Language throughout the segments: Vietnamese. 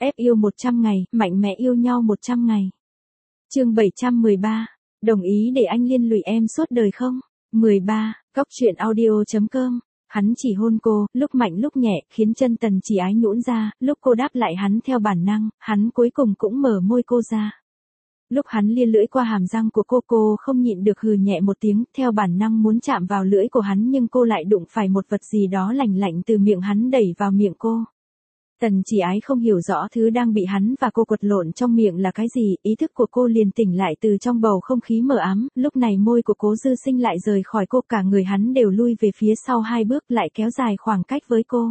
Ép yêu 100 ngày, mạnh mẽ yêu nhau 100 ngày. Chương 713, đồng ý để anh liên lụy em suốt đời không? 13, Cóc truyện audio.com. Hắn chỉ hôn cô, lúc mạnh lúc nhẹ, khiến chân Tần Chỉ Ái nhũn ra, lúc cô đáp lại hắn theo bản năng, hắn cuối cùng cũng mở môi cô ra. Lúc hắn lia lưỡi qua hàm răng của cô không nhịn được hừ nhẹ một tiếng, theo bản năng muốn chạm vào lưỡi của hắn nhưng cô lại đụng phải một vật gì đó lạnh lạnh từ miệng hắn đẩy vào miệng cô. Tần Chỉ Ái không hiểu rõ thứ đang bị hắn và cô quật lộn trong miệng là cái gì, ý thức của cô liền tỉnh lại từ trong bầu không khí mờ ám, lúc này môi của Cố Dư Sinh lại rời khỏi cô, cả người hắn đều lui về phía sau 2 bước, lại kéo dài khoảng cách với cô.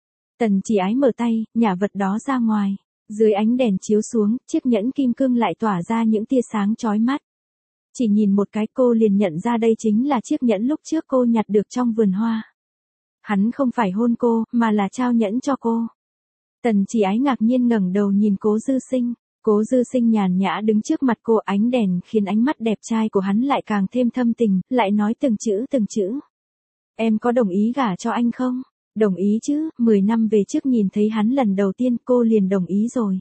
Tần Chỉ Ái mở tay, nhả vật đó ra ngoài. Dưới ánh đèn chiếu xuống, chiếc nhẫn kim cương lại tỏa ra những tia sáng chói mắt. Chỉ nhìn một cái cô liền nhận ra đây chính là chiếc nhẫn lúc trước cô nhặt được trong vườn hoa. Hắn không phải hôn cô, mà là trao nhẫn cho cô. Tần Chỉ Ái ngạc nhiên ngẩng đầu nhìn Cố Dư Sinh. Cố Dư Sinh nhàn nhã đứng trước mặt cô, ánh đèn khiến ánh mắt đẹp trai của hắn lại càng thêm thâm tình, lại nói từng chữ. Em có đồng ý gả cho anh không? Đồng ý chứ, 10 năm về trước nhìn thấy hắn lần đầu tiên cô liền đồng ý rồi.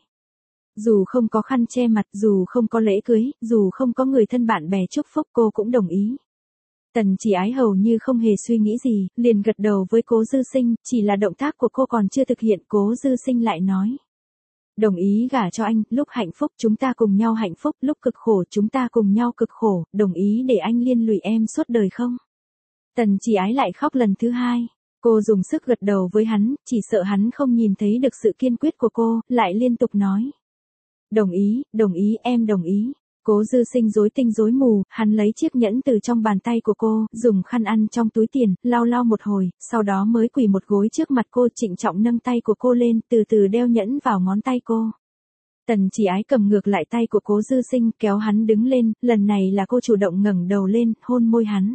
Dù không có khăn che mặt, dù không có lễ cưới, dù không có người thân bạn bè chúc phúc cô cũng đồng ý. Tần Chỉ Ái hầu như không hề suy nghĩ gì, liền gật đầu với Cố Dư Sinh, chỉ là động tác của cô còn chưa thực hiện, Cố Dư Sinh lại nói. Đồng ý gả cho anh, lúc hạnh phúc chúng ta cùng nhau hạnh phúc, lúc cực khổ chúng ta cùng nhau cực khổ, đồng ý để anh liên lụy em suốt đời không? Tần Chỉ Ái lại khóc lần thứ 2. Cô dùng sức gật đầu với hắn, chỉ sợ hắn không nhìn thấy được sự kiên quyết của cô, lại liên tục nói. Đồng ý, em đồng ý. Cố Dư Sinh rối tinh rối mù, hắn lấy chiếc nhẫn từ trong bàn tay của cô, dùng khăn ăn trong túi tiền, lau một hồi, sau đó mới quỳ một gối trước mặt cô, trịnh trọng nâng tay của cô lên, từ từ đeo nhẫn vào ngón tay cô. Tần Chỉ Ái cầm ngược lại tay của Cố Dư Sinh, kéo hắn đứng lên, lần này là cô chủ động ngẩng đầu lên, hôn môi hắn.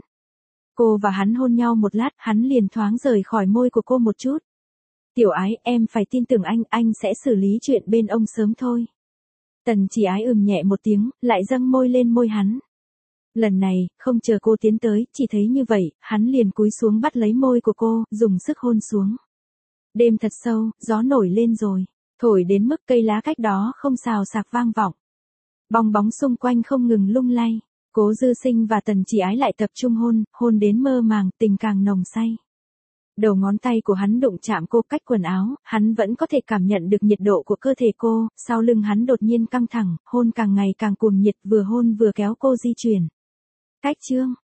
Cô và hắn hôn nhau một lát, hắn liền thoáng rời khỏi môi của cô một chút. Tiểu Ái, em phải tin tưởng anh sẽ xử lý chuyện bên ông sớm thôi. Tần Chỉ Ái nhẹ một tiếng, lại dâng môi lên môi hắn. Lần này, không chờ cô tiến tới, chỉ thấy như vậy, hắn liền cúi xuống bắt lấy môi của cô, dùng sức hôn xuống. Đêm thật sâu, gió nổi lên rồi, thổi đến mức cây lá cách đó không xào xạc vang vọng. Bong bóng xung quanh không ngừng lung lay. Cố Dư Sinh và Tần Chỉ Ái lại tập trung hôn đến mơ màng, tình càng nồng say. Đầu ngón tay của hắn đụng chạm cô cách quần áo, hắn vẫn có thể cảm nhận được nhiệt độ của cơ thể cô, sau lưng hắn đột nhiên căng thẳng, hôn càng ngày càng cuồng nhiệt, vừa hôn vừa kéo cô di chuyển. Cách chương